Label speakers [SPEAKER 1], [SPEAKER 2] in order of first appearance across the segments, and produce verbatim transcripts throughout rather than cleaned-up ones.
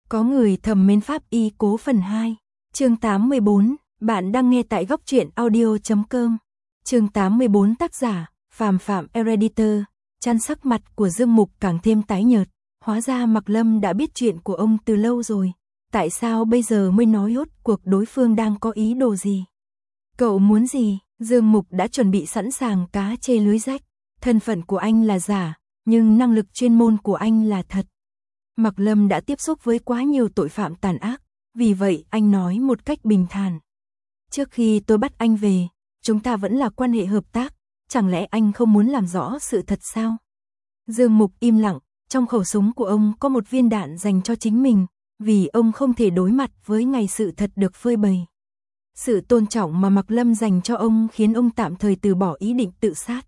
[SPEAKER 1] Có người thầm mến pháp y cố phần hai. Chương tám mươi bốn, bạn đang nghe tại góc truyện audio chấm com. Chương tám mươi bốn tác giả, Phàm Phạm Editor. Chăn sắc mặt của Dương Mục càng thêm tái nhợt, hóa ra Mạc Lâm đã biết chuyện của ông từ lâu rồi. Tại sao bây giờ mới nói rốt cuộc đối phương đang có ý đồ gì? Cậu muốn gì? Dương Mục đã chuẩn bị sẵn sàng cá chê lưới rách. Thân phận của anh là giả, nhưng năng lực chuyên môn của anh là thật. Mạc Lâm đã tiếp xúc với quá nhiều tội phạm tàn ác, vì vậy anh nói một cách bình thản. Trước khi tôi bắt anh về, chúng ta vẫn là quan hệ hợp tác, chẳng lẽ anh không muốn làm rõ sự thật sao? Dương Mục im lặng, trong khẩu súng của ông có một viên đạn dành cho chính mình, vì ông không thể đối mặt với ngày sự thật được phơi bày. Sự tôn trọng mà Mạc Lâm dành cho ông khiến ông tạm thời từ bỏ ý định tự sát.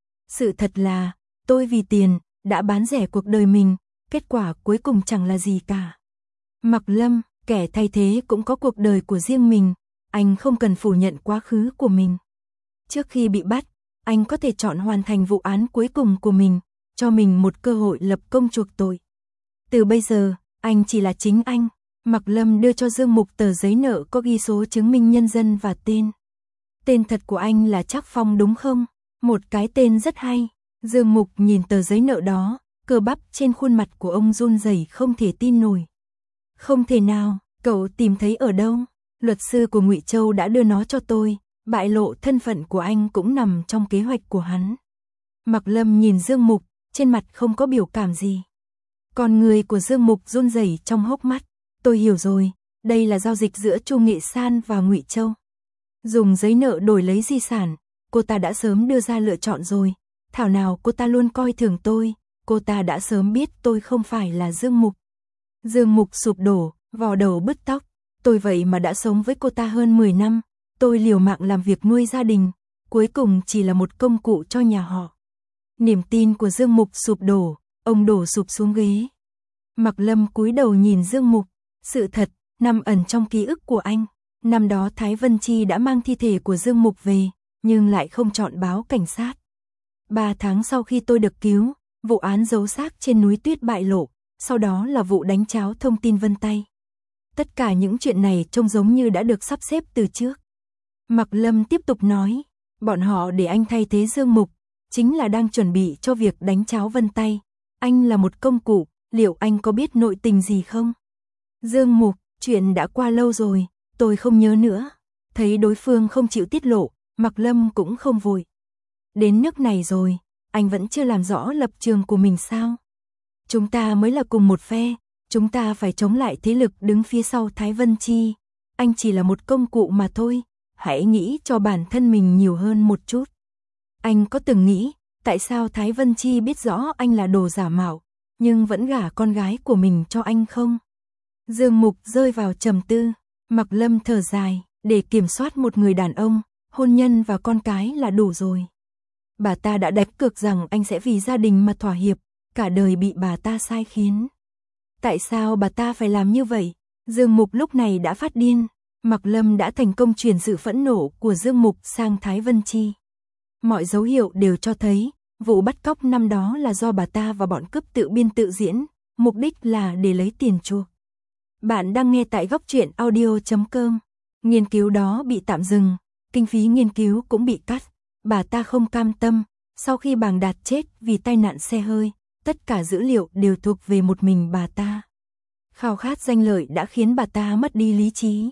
[SPEAKER 1] Sự thật là, tôi vì tiền, đã bán rẻ cuộc đời mình, kết quả cuối cùng chẳng là gì cả. Mạc Lâm, kẻ thay thế cũng có cuộc đời của riêng mình, anh không cần phủ nhận quá khứ của mình. Trước khi bị bắt, anh có thể chọn hoàn thành vụ án cuối cùng của mình, cho mình một cơ hội lập công chuộc tội. Từ bây giờ, anh chỉ là chính anh. Mạc Lâm đưa cho Dương Mục tờ giấy nợ có ghi số chứng minh nhân dân và tên. Tên thật của anh là Trác Phong đúng không? Một cái tên rất hay. Dương Mục nhìn tờ giấy nợ đó, cơ bắp trên khuôn mặt của ông run rẩy không thể tin nổi. Không thể nào, cậu tìm thấy ở đâu? Luật sư của Ngụy Châu đã đưa nó cho tôi, bại lộ thân phận của anh cũng nằm trong kế hoạch của hắn. Mạc Lâm nhìn Dương Mục, trên mặt không có biểu cảm gì. Con người của Dương Mục run rẩy trong hốc mắt. Tôi hiểu rồi, đây là giao dịch giữa Chu Nghệ San và Ngụy Châu. Dùng giấy nợ đổi lấy di sản, cô ta đã sớm đưa ra lựa chọn rồi. Thảo nào cô ta luôn coi thường tôi, cô ta đã sớm biết tôi không phải là Dương Mục. Dương Mục sụp đổ, vò đầu bứt tóc. Tôi vậy mà đã sống với cô ta hơn mười năm, tôi liều mạng làm việc nuôi gia đình, cuối cùng chỉ là một công cụ cho nhà họ. Niềm tin của Dương Mục sụp đổ, ông đổ sụp xuống ghế. Mạc Lâm cúi đầu nhìn Dương Mục, sự thật nằm ẩn trong ký ức của anh. Năm đó Thái Vân Chi đã mang thi thể của Dương Mục về, nhưng lại không chọn báo cảnh sát. Ba tháng sau khi tôi được cứu, vụ án giấu xác trên núi tuyết bại lộ, sau đó là vụ đánh tráo thông tin vân tay. Tất cả những chuyện này trông giống như đã được sắp xếp từ trước. Mạc Lâm tiếp tục nói, bọn họ để anh thay thế Dương Mục, chính là đang chuẩn bị cho việc đánh tráo vân tay. Anh là một công cụ, liệu anh có biết nội tình gì không? Dương Mục, chuyện đã qua lâu rồi, tôi không nhớ nữa. Thấy đối phương không chịu tiết lộ, Mạc Lâm cũng không vội. Đến nước này rồi, anh vẫn chưa làm rõ lập trường của mình sao? Chúng ta mới là cùng một phe, chúng ta phải chống lại thế lực đứng phía sau Thái Vân Chi. Anh chỉ là một công cụ mà thôi, hãy nghĩ cho bản thân mình nhiều hơn một chút. Anh có từng nghĩ, tại sao Thái Vân Chi biết rõ anh là đồ giả mạo, nhưng vẫn gả con gái của mình cho anh không? Dương Mục rơi vào trầm tư, Mạc Lâm thở dài, để kiểm soát một người đàn ông, hôn nhân và con cái là đủ rồi. Bà ta đã đánh cược rằng anh sẽ vì gia đình mà thỏa hiệp, cả đời bị bà ta sai khiến. Tại sao bà ta phải làm như vậy? Dương Mục lúc này đã phát điên, Mạc Lâm đã thành công chuyển sự phẫn nộ của Dương Mục sang Thái Vân Chi. Mọi dấu hiệu đều cho thấy, vụ bắt cóc năm đó là do bà ta và bọn cướp tự biên tự diễn, mục đích là để lấy tiền chuộc. Bạn đang nghe tại góc truyện audio chấm com. Nghiên cứu đó bị tạm dừng, kinh phí nghiên cứu cũng bị cắt. Bà ta không cam tâm, sau khi Bàng Đạt chết vì tai nạn xe hơi, tất cả dữ liệu đều thuộc về một mình bà ta. Khao khát danh lợi đã khiến bà ta mất đi lý trí.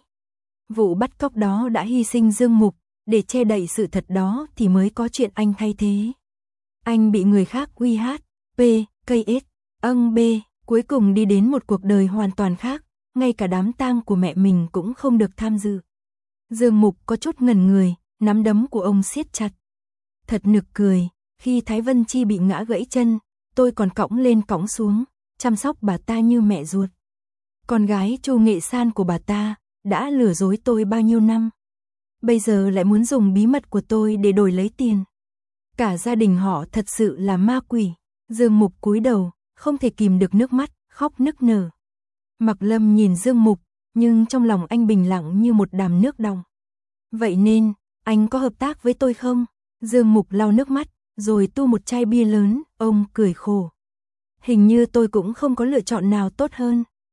[SPEAKER 1] Vụ bắt cóc đó đã hy sinh Dương Mục, để che đậy sự thật đó thì mới có chuyện anh thay thế. Anh bị người khác uy hát, P, K S, âng B, cuối cùng đi đến một cuộc đời hoàn toàn khác, ngay cả đám tang của mẹ mình cũng không được tham dự. Dương Mục có chút ngẩn người, nắm đấm của ông siết chặt. Thật nực cười, khi Thái Vân Chi bị ngã gãy chân, tôi còn cõng lên cõng xuống, chăm sóc bà ta như mẹ ruột. Con gái Chu Nghệ San của bà ta đã lừa dối tôi bao nhiêu năm. Bây giờ lại muốn dùng bí mật của tôi để đổi lấy tiền. Cả gia đình họ thật sự là ma quỷ. Dương Mục cúi đầu, không thể kìm được nước mắt, khóc nức nở. Mạc Lâm nhìn Dương Mục, nhưng trong lòng anh bình lặng như một đàm nước đọng. Vậy nên, anh có hợp tác với tôi không? Dương Mục lau nước mắt, rồi tu một chai bia lớn, ông cười khổ. Hình như tôi cũng không có lựa chọn nào tốt hơn.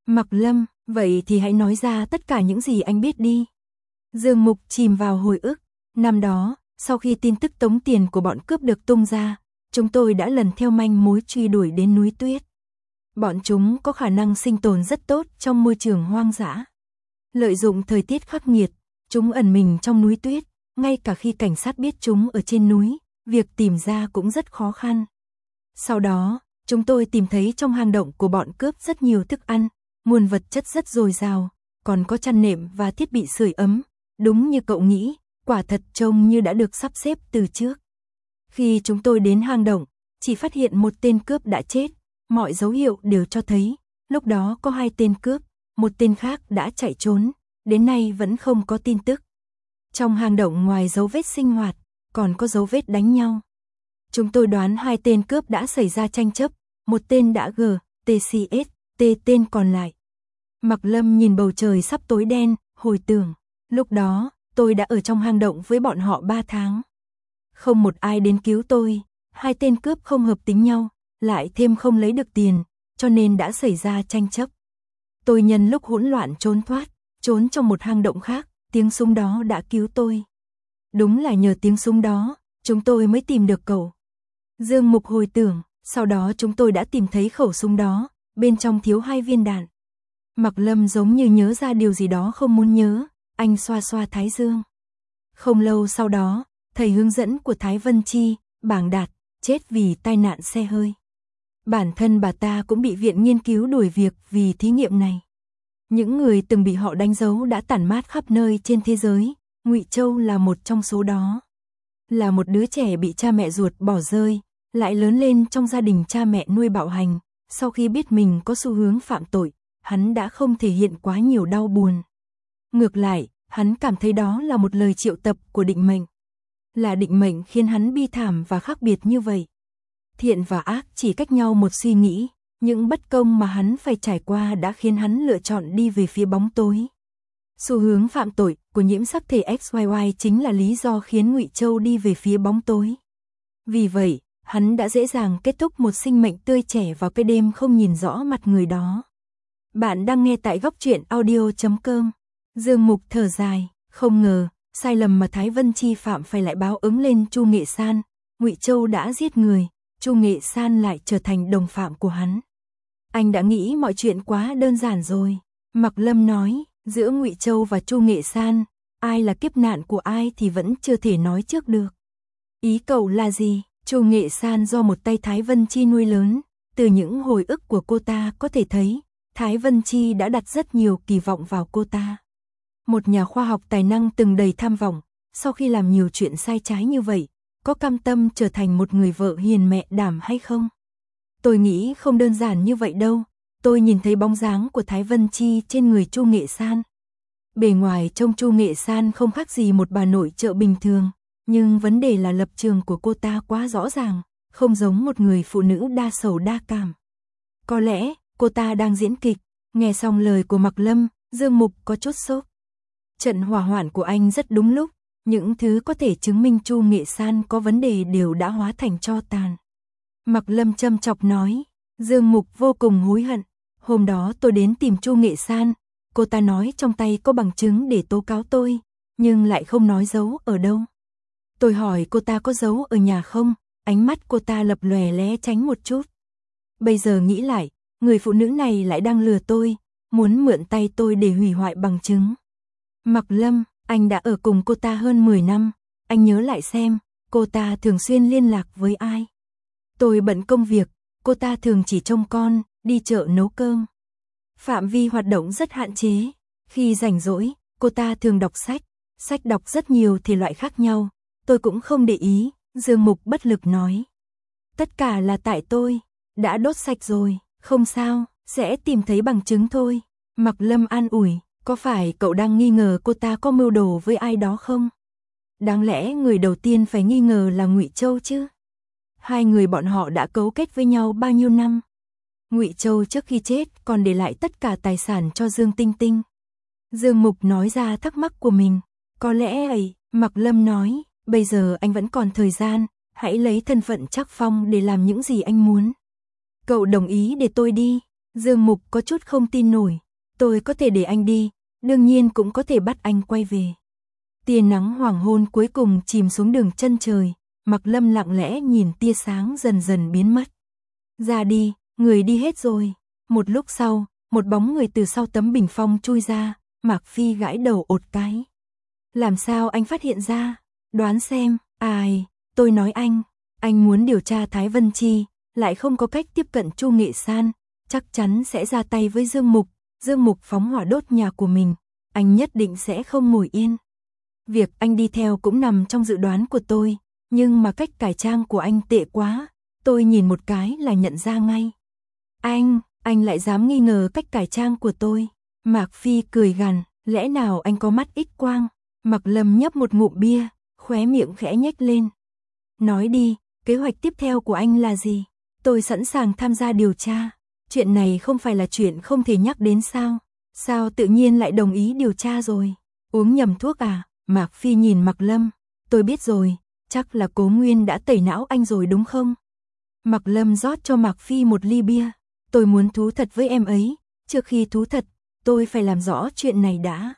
[SPEAKER 1] Mặc Lâm, vậy thì hãy nói ra tất cả những gì anh biết đi. Dương Mục chìm vào hồi ức. Năm đó, sau khi tin tức tống tiền của bọn cướp được tung ra, chúng tôi đã lần theo manh mối truy đuổi đến núi tuyết. Bọn chúng có khả năng sinh tồn rất tốt trong môi trường hoang dã. Lợi dụng thời tiết khắc nghiệt, chúng ẩn mình trong núi tuyết, ngay cả khi cảnh sát biết chúng ở trên núi, việc tìm ra cũng rất khó khăn. Sau đó, chúng tôi tìm thấy trong hang động của bọn cướp rất nhiều thức ăn, nguồn vật chất rất dồi dào, còn có chăn nệm và thiết bị sưởi ấm, đúng như cậu nghĩ, quả thật trông như đã được sắp xếp từ trước. Khi chúng tôi đến hang động, chỉ phát hiện một tên cướp đã chết, mọi dấu hiệu đều cho thấy, lúc đó có hai tên cướp, một tên khác đã chạy trốn, đến nay vẫn không có tin tức. Trong hang động ngoài dấu vết sinh hoạt, còn có dấu vết đánh nhau. Chúng tôi đoán hai tên cướp đã xảy ra tranh chấp, một tên đã G, T C S, T tên còn lại. Mặc Lâm nhìn bầu trời sắp tối đen, hồi tưởng, lúc đó, tôi đã ở trong hang động với bọn họ ba tháng. Không một ai đến cứu tôi, hai tên cướp không hợp tính nhau, lại thêm không lấy được tiền, cho nên đã xảy ra tranh chấp. Tôi nhân lúc hỗn loạn trốn thoát, trốn trong một hang động khác, tiếng súng đó đã cứu tôi. Đúng là nhờ tiếng súng đó, chúng tôi mới tìm được cậu. Dương Mục hồi tưởng, sau đó chúng tôi đã tìm thấy khẩu súng đó, bên trong thiếu hai viên đạn. Mặc Lâm giống như nhớ ra điều gì đó không muốn nhớ, anh xoa xoa thái dương. Không lâu sau đó, thầy hướng dẫn của Thái Vân Chi, Bảng Đạt, chết vì tai nạn xe hơi. Bản thân bà ta cũng bị viện nghiên cứu đuổi việc vì thí nghiệm này. Những người từng bị họ đánh dấu đã tản mát khắp nơi trên thế giới, Ngụy Châu là một trong số đó. Là một đứa trẻ bị cha mẹ ruột bỏ rơi, lại lớn lên trong gia đình cha mẹ nuôi bạo hành, sau khi biết mình có xu hướng phạm tội, hắn đã không thể hiện quá nhiều đau buồn. Ngược lại, hắn cảm thấy đó là một lời triệu tập của định mệnh. Là định mệnh khiến hắn bi thảm và khác biệt như vậy. Thiện và ác chỉ cách nhau một suy nghĩ, những bất công mà hắn phải trải qua đã khiến hắn lựa chọn đi về phía bóng tối. Xu hướng phạm tội của nhiễm sắc thể X Y Y chính là lý do khiến Ngụy Châu đi về phía bóng tối. Vì vậy, hắn đã dễ dàng kết thúc một sinh mệnh tươi trẻ vào cái đêm không nhìn rõ mặt người đó. Bạn đang nghe tại góc truyện audio chấm com. Dương Mục thở dài, không ngờ, sai lầm mà Thái Vân Chi phạm phải lại báo ứng lên Chu Nghệ San. Ngụy Châu đã giết người, Chu Nghệ San lại trở thành đồng phạm của hắn. Anh đã nghĩ mọi chuyện quá đơn giản rồi. Mặc Lâm nói, giữa Ngụy Châu và Chu Nghệ San, ai là kiếp nạn của ai thì vẫn chưa thể nói trước được. Ý cậu là gì? Chu Nghệ San do một tay Thái Vân Chi nuôi lớn, từ những hồi ức của cô ta có thể thấy, Thái Vân Chi đã đặt rất nhiều kỳ vọng vào cô ta. Một nhà khoa học tài năng từng đầy tham vọng, sau khi làm nhiều chuyện sai trái như vậy, có cam tâm trở thành một người vợ hiền mẹ đảm hay không? Tôi nghĩ không đơn giản như vậy đâu. Tôi nhìn thấy bóng dáng của Thái Vân Chi trên người Chu Nghệ San. Bề ngoài trông Chu Nghệ San không khác gì một bà nội trợ bình thường, nhưng vấn đề là lập trường của cô ta quá rõ ràng, không giống một người phụ nữ đa sầu đa cảm. Có lẽ, cô ta đang diễn kịch. Nghe xong lời của Mặc Lâm, Dương Mục có chút sốc. Trận hỏa hoạn của anh rất đúng lúc, những thứ có thể chứng minh Chu Nghệ San có vấn đề đều đã hóa thành tro tàn. Mặc Lâm châm chọc nói, Dương Mục vô cùng hối hận. Hôm đó tôi đến tìm Chu Nghệ San, cô ta nói trong tay có bằng chứng để tố cáo tôi, nhưng lại không nói giấu ở đâu. Tôi hỏi cô ta có giấu ở nhà không, ánh mắt cô ta lập lòe lé tránh một chút. Bây giờ nghĩ lại, người phụ nữ này lại đang lừa tôi, muốn mượn tay tôi để hủy hoại bằng chứng. Mặc Lâm, anh đã ở cùng cô ta hơn mười năm, anh nhớ lại xem, cô ta thường xuyên liên lạc với ai. Tôi bận công việc, cô ta thường chỉ trông con, đi chợ nấu cơm. Phạm vi hoạt động rất hạn chế, khi rảnh rỗi, cô ta thường đọc sách, sách đọc rất nhiều thể loại khác nhau, tôi cũng không để ý, Dương Mục bất lực nói. Tất cả là tại tôi, đã đốt sạch rồi, không sao, sẽ tìm thấy bằng chứng thôi. Mặc Lâm an ủi, có phải cậu đang nghi ngờ cô ta có mưu đồ với ai đó không? Đáng lẽ người đầu tiên phải nghi ngờ là Ngụy Châu chứ? Hai người bọn họ đã cấu kết với nhau bao nhiêu năm? Ngụy Châu trước khi chết còn để lại tất cả tài sản cho Dương Tinh Tinh. Dương Mục nói ra thắc mắc của mình. Có lẽ ấy, Mặc Lâm nói, bây giờ anh vẫn còn thời gian, hãy lấy thân phận Trác Phong để làm những gì anh muốn. Cậu đồng ý để tôi đi. Dương Mục có chút không tin nổi. Tôi có thể để anh đi, đương nhiên cũng có thể bắt anh quay về. Tia nắng hoàng hôn cuối cùng chìm xuống đường chân trời, Mạc Lâm lặng lẽ nhìn tia sáng dần dần biến mất. Ra đi, người đi hết rồi. Một lúc sau, một bóng người từ sau tấm bình phong chui ra, Mạc Phi gãi đầu ột cái. Làm sao anh phát hiện ra? Đoán xem, ai, tôi nói anh, anh muốn điều tra Thái Vân Chi, lại không có cách tiếp cận Chu Nghệ San, chắc chắn sẽ ra tay với Dương Mục, Dương Mục phóng hỏa đốt nhà của mình, anh nhất định sẽ không ngồi yên. Việc anh đi theo cũng nằm trong dự đoán của tôi, nhưng mà cách cải trang của anh tệ quá, tôi nhìn một cái là nhận ra ngay. Anh, anh lại dám nghi ngờ cách cải trang của tôi. Mạc Phi cười gằn, lẽ nào anh có mắt X quang? Mạc Lâm nhấp một ngụm bia, khóe miệng khẽ nhếch lên. Nói đi, kế hoạch tiếp theo của anh là gì? Tôi sẵn sàng tham gia điều tra. Chuyện này không phải là chuyện không thể nhắc đến sao? Sao tự nhiên lại đồng ý điều tra rồi? Uống nhầm thuốc à? Mạc Phi nhìn Mạc Lâm. Tôi biết rồi, chắc là Cố Nguyên đã tẩy não anh rồi đúng không? Mạc Lâm rót cho Mạc Phi một ly bia. Tôi muốn thú thật với em ấy. Trước khi thú thật, tôi phải làm rõ chuyện này đã.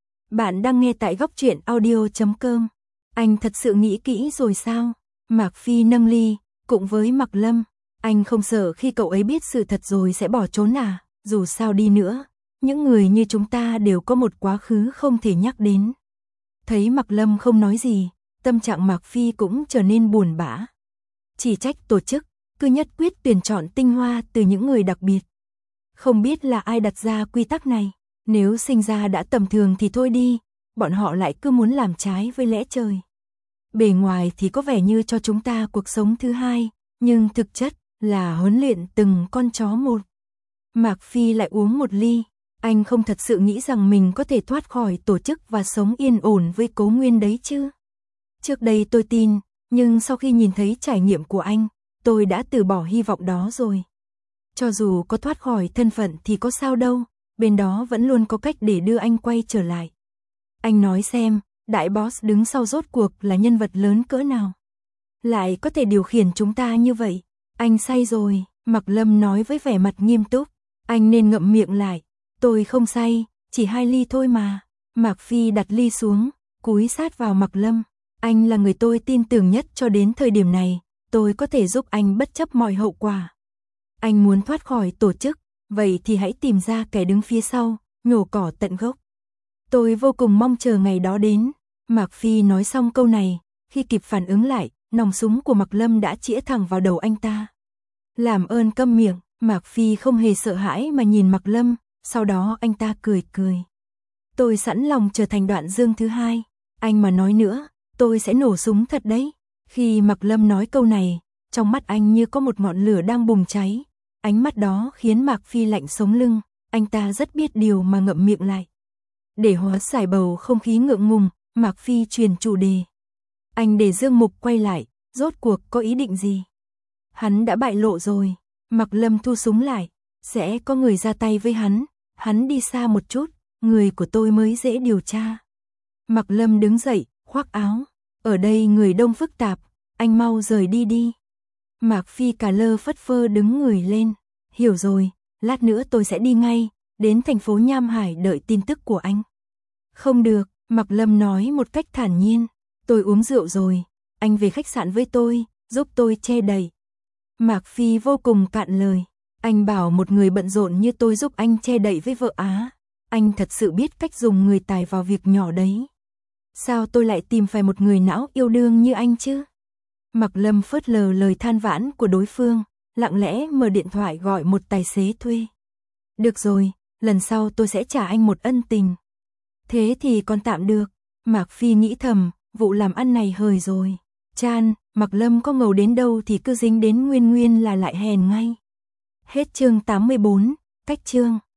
[SPEAKER 1] Bạn đang nghe tại góc truyện audio chấm com. Anh thật sự nghĩ kỹ rồi sao? Mạc Phi nâng ly, cùng với Mạc Lâm. Anh không sợ khi cậu ấy biết sự thật rồi sẽ bỏ trốn à? Dù sao đi nữa, những người như chúng ta đều có một quá khứ không thể nhắc đến. Thấy Mạc Lâm không nói gì, tâm trạng Mạc Phi cũng trở nên buồn bã. Chỉ trách tổ chức, cứ nhất quyết tuyển chọn tinh hoa từ những người đặc biệt. Không biết là ai đặt ra quy tắc này, nếu sinh ra đã tầm thường thì thôi đi, bọn họ lại cứ muốn làm trái với lẽ trời. Bề ngoài thì có vẻ như cho chúng ta cuộc sống thứ hai, nhưng thực chất là huấn luyện từng con chó một. Mạc Phi lại uống một ly, anh không thật sự nghĩ rằng mình có thể thoát khỏi tổ chức và sống yên ổn với Cố Nguyên đấy chứ. Trước đây tôi tin, nhưng sau khi nhìn thấy trải nghiệm của anh, tôi đã từ bỏ hy vọng đó rồi. Cho dù có thoát khỏi thân phận thì có sao đâu, bên đó vẫn luôn có cách để đưa anh quay trở lại. Anh nói xem, đại boss đứng sau rốt cuộc là nhân vật lớn cỡ nào? Lại có thể điều khiển chúng ta như vậy? Anh say rồi, Mạc Lâm nói với vẻ mặt nghiêm túc. Anh nên ngậm miệng lại, tôi không say, chỉ hai ly thôi mà. Mạc Phi đặt ly xuống, cúi sát vào Mạc Lâm. Anh là người tôi tin tưởng nhất cho đến thời điểm này, tôi có thể giúp anh bất chấp mọi hậu quả. Anh muốn thoát khỏi tổ chức, vậy thì hãy tìm ra kẻ đứng phía sau, nhổ cỏ tận gốc. Tôi vô cùng mong chờ ngày đó đến. Mạc Phi nói xong câu này, khi kịp phản ứng lại, nòng súng của Mạc Lâm đã chĩa thẳng vào đầu anh ta. Làm ơn câm miệng, Mạc Phi không hề sợ hãi mà nhìn Mạc Lâm, sau đó anh ta cười cười. Tôi sẵn lòng trở thành Đoạn Dương thứ hai, anh mà nói nữa, tôi sẽ nổ súng thật đấy. Khi Mạc Lâm nói câu này, trong mắt anh như có một ngọn lửa đang bùng cháy. Ánh mắt đó khiến Mạc Phi lạnh sống lưng, anh ta rất biết điều mà ngậm miệng lại. Để hóa giải bầu không khí ngượng ngùng, Mạc Phi truyền chủ đề. Anh để Dương Mục quay lại, rốt cuộc có ý định gì? Hắn đã bại lộ rồi. Mạc Lâm thu súng lại, sẽ có người ra tay với hắn, hắn đi xa một chút, người của tôi mới dễ điều tra. Mạc Lâm đứng dậy, khoác áo, ở đây người đông phức tạp, anh mau rời đi đi. Mạc Phi cả lơ phất phơ đứng người lên, hiểu rồi, lát nữa tôi sẽ đi ngay, đến thành phố Nham Hải đợi tin tức của anh. Không được, Mạc Lâm nói một cách thản nhiên, tôi uống rượu rồi, anh về khách sạn với tôi, giúp tôi che đậy. Mạc Phi vô cùng cạn lời, anh bảo một người bận rộn như tôi giúp anh che đậy với vợ á, anh thật sự biết cách dùng người tài vào việc nhỏ đấy. Sao tôi lại tìm phải một người não yêu đương như anh chứ? Mạc Lâm phớt lờ lời than vãn của đối phương, lặng lẽ mở điện thoại gọi một tài xế thuê. Được rồi, lần sau tôi sẽ trả anh một ân tình. Thế thì còn tạm được, Mạc Phi nghĩ thầm, vụ làm ăn này hời rồi. Chan, Mạc Lâm có ngầu đến đâu thì cứ dính đến Nguyên Nguyên là lại hèn ngay. Hết chương tám mươi bốn, cách chương.